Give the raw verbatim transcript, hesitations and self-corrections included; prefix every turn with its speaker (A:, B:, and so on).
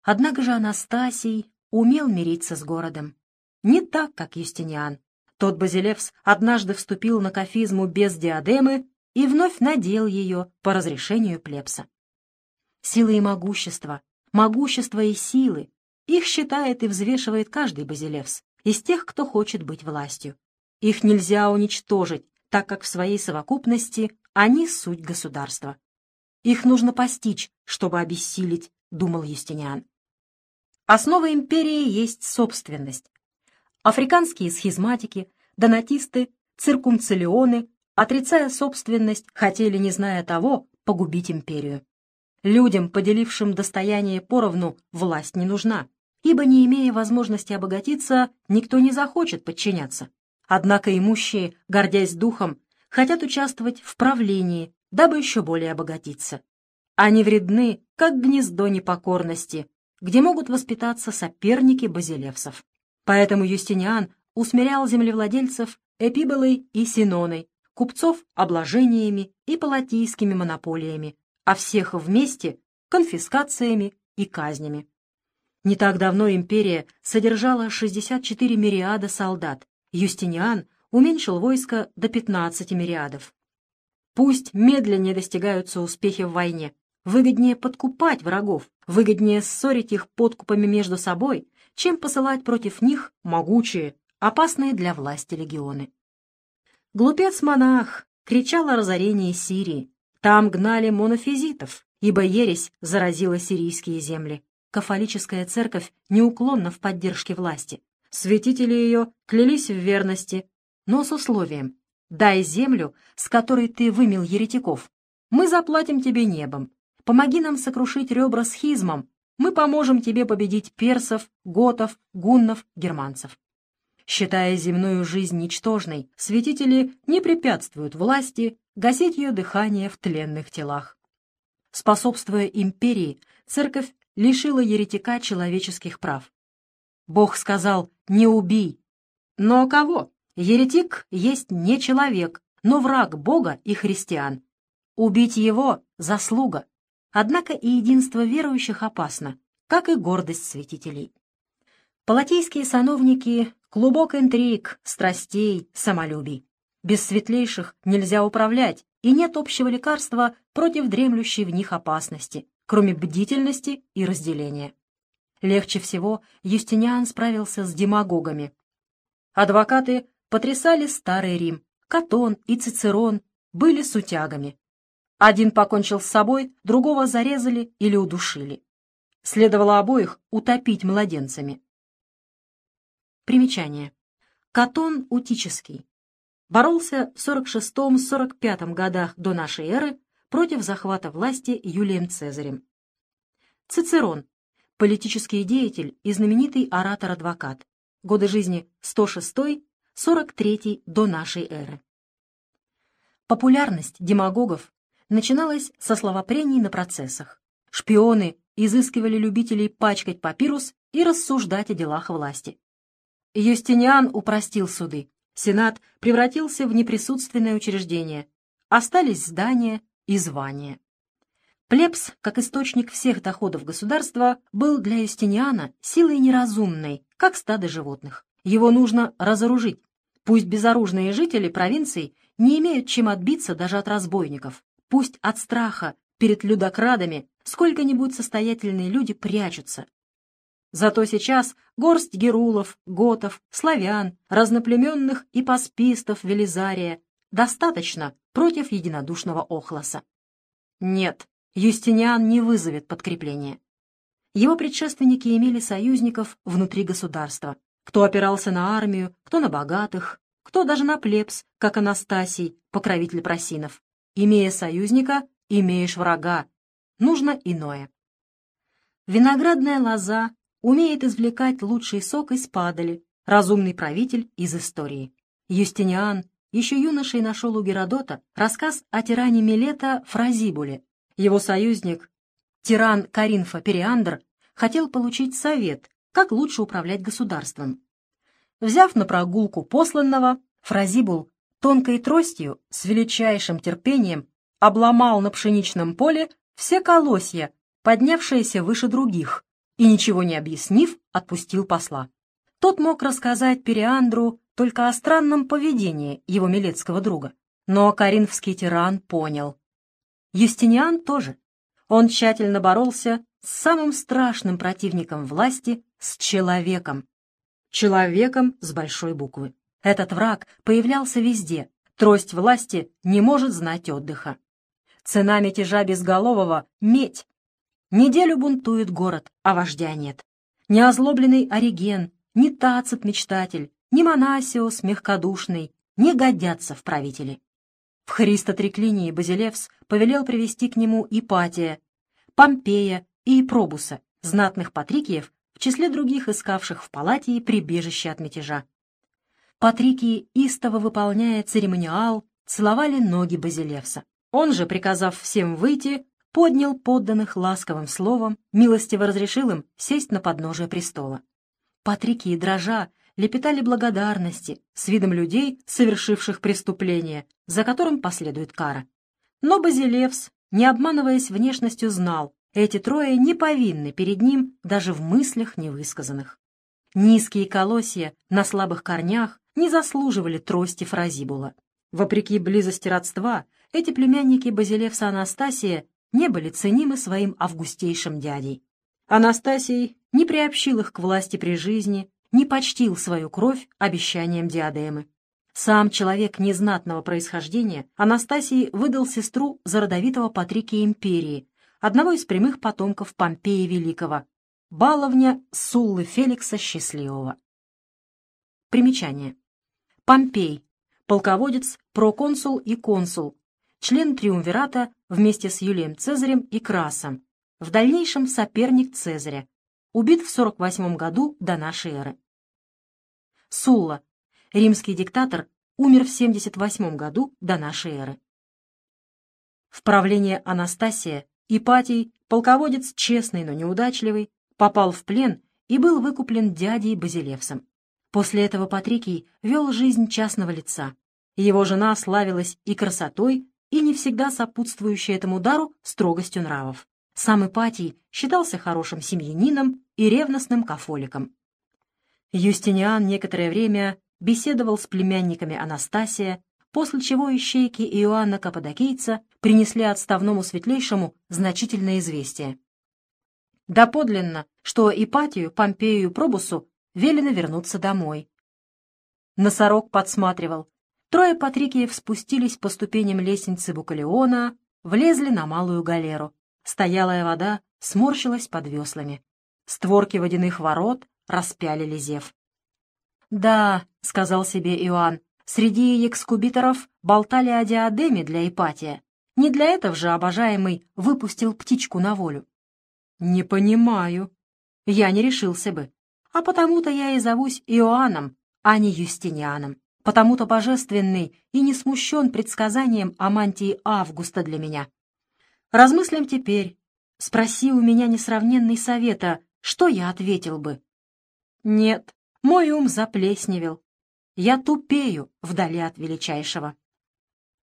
A: Однако же Анастасий умел мириться с городом. Не так, как Юстиниан. Тот Базилевс однажды вступил на кафизму без диадемы и вновь надел ее по разрешению плебса. Силы и могущество, могущество и силы — их считает и взвешивает каждый Базилевс из тех, кто хочет быть властью. Их нельзя уничтожить, так как в своей совокупности они суть государства. Их нужно постичь, чтобы обессилить, думал Юстиниан. Основа империи есть собственность. Африканские схизматики, донатисты, циркумциллионы, отрицая собственность, хотели, не зная того, погубить империю. Людям, поделившим достояние поровну, власть не нужна, ибо, не имея возможности обогатиться, никто не захочет подчиняться. Однако имущие, гордясь духом, хотят участвовать в правлении, дабы еще более обогатиться. Они вредны, как гнездо непокорности, где могут воспитаться соперники базилевсов. Поэтому Юстиниан усмирял землевладельцев Эпиболой и Синоной, купцов обложениями и палатийскими монополиями, а всех вместе конфискациями и казнями. Не так давно империя содержала шестьдесят четыре мириада солдат. Юстиниан уменьшил войско до пятнадцати мириадов. Пусть медленнее достигаются успехи в войне, выгоднее подкупать врагов, выгоднее ссорить их подкупами между собой, чем посылать против них могучие, опасные для власти легионы. Глупец-монах кричал о разорении Сирии. Там гнали монофизитов, ибо ересь заразила сирийские земли. Кафолическая церковь неуклонна в поддержке власти. Святители ее клялись в верности, но с условием: дай землю, с которой ты вымел еретиков, мы заплатим тебе небом. Помоги нам сокрушить ребра схизмам, мы поможем тебе победить персов, готов, гуннов, германцев. Считая земную жизнь ничтожной, святители не препятствуют власти гасить ее дыхание в тленных телах. Способствуя империи, церковь лишила еретика человеческих прав. Бог сказал: «Не убий». Но кого? Еретик есть не человек, но враг Бога и христиан. Убить его — заслуга. Однако и единство верующих опасно, как и гордость святителей. Палатийские сановники — клубок интриг, страстей, самолюбий. Без светлейших нельзя управлять, и нет общего лекарства против дремлющей в них опасности, кроме бдительности и разделения. Легче всего Юстиниан справился с демагогами. Адвокаты потрясали Старый Рим, Катон и Цицерон были сутягами. Один покончил с собой, другого зарезали или удушили. Следовало обоих утопить младенцами. Примечание. Катон Утический боролся в сорок шестом — сорок пятом годах до нашей эры против захвата власти Юлием Цезарем. Цицерон — политический деятель и знаменитый оратор-адвокат. Годы жизни сто шестой — сорок третий до нашей эры. Популярность демагогов начиналась со словопрений на процессах. Шпионы изыскивали любителей пачкать папирус и рассуждать о делах власти. Юстиниан упростил суды. Сенат превратился в неприсутственное учреждение. Остались здания и звания. Плебс, как источник всех доходов государства, был для Юстиниана силой неразумной, как стадо животных. Его нужно разоружить. Пусть безоружные жители провинций не имеют чем отбиться даже от разбойников. Пусть от страха перед людокрадами сколько-нибудь состоятельные люди прячутся. Зато сейчас горсть герулов, готов, славян, разноплеменных и паспистов Велизария достаточно против единодушного Охлоса. Нет, Юстиниан не вызовет подкрепления. Его предшественники имели союзников внутри государства. Кто опирался на армию, кто на богатых, кто даже на плебс, как Анастасий, покровитель просинов. Имея союзника, имеешь врага. Нужно иное. Виноградная лоза умеет извлекать лучший сок из падали, разумный правитель из истории. Юстиниан еще юношей нашел у Геродота рассказ о тиране Милета Фразибуле. Его союзник, тиран Каринфа Периандр, хотел получить совет, как лучше управлять государством. Взяв на прогулку посланного, Фразибул тонкой тростью с величайшим терпением обломал на пшеничном поле все колосья, поднявшиеся выше других, и, ничего не объяснив, отпустил посла. Тот мог рассказать Периандру только о странном поведении его милецкого друга, но коринфский тиран понял. Юстиниан тоже. Он тщательно боролся с самым страшным противником власти, с человеком. Человеком с большой буквы. Этот враг появлялся везде. Трость власти не может знать отдыха. Цена мятежа безголового — медь. Неделю бунтует город, а вождя нет. Ни озлобленный Ориген, ни Тацит-мечтатель, ни Монасиос мягкодушный не годятся в правители. В Христотреклинии Базилевс повелел привести к нему Ипатия, Помпея и Пробуса, знатных патрикиев, в числе других искавших в Палатии прибежище от мятежа. Патрикии, истово выполняя церемониал, целовали ноги Базилевса. Он же, приказав всем выйти, поднял подданных ласковым словом, милостиво разрешил им сесть на подножие престола. Патрикии, дрожа, лепетали благодарности с видом людей, совершивших преступление, за которым последует кара. Но Базилевс, не обманываясь внешностью, знал, эти трое не повинны перед ним даже в мыслях невысказанных. Низкие колосья на слабых корнях не заслуживали трости Фразибула. Вопреки близости родства, эти племянники Базилевса Анастасия не были ценимы своим августейшим дядей. Анастасий не приобщил их к власти при жизни, не почтил свою кровь обещанием диадемы. Сам человек незнатного происхождения, Анастасий выдал сестру за родовитого патрикия империи, одного из прямых потомков Помпея Великого, баловня Суллы Феликса Счастливого. Примечание. Помпей, полководец, проконсул и консул, член триумвирата вместе с Юлием Цезарем и Красом, в дальнейшем соперник Цезаря, убит в сорок восьмом году до нашей эры. Сулла, римский диктатор, умер в семьдесят восьмом году до нашей эры. В правление Анастасия Ипатий, полководец честный, но неудачливый, попал в плен и был выкуплен дядей Базилевсом. После этого Патрикий вел жизнь частного лица. Его жена славилась и красотой, и не всегда сопутствующей этому дару строгостью нравов. Сам Ипатий считался хорошим семьянином и ревностным кафоликом. Юстиниан некоторое время беседовал с племянниками Анастасия, после чего ищейки Иоанна Каппадокийца принесли отставному светлейшему значительное известие. Доподлинно, что Ипатию, Помпею и Пробусу велено вернуться домой. Носорог подсматривал. Трое патрикиев спустились по ступеням лестницы Букалеона, влезли на малую галеру. Стоялая вода сморщилась под веслами. Створки водяных ворот распялили зев. «Да», — сказал себе Иоанн, — «среди экскубиторов болтали о диадеме для Ипатия. Не для этого же обожаемый выпустил птичку на волю». «Не понимаю. Я не решился бы. А потому-то я и зовусь Иоанном, а не Юстинианом. Потому-то божественный и не смущен предсказанием о мантии Августа для меня. Размыслим теперь. Спроси у меня несравненный совета, что я ответил бы? Нет, мой ум заплесневел. Я тупею вдали от величайшего.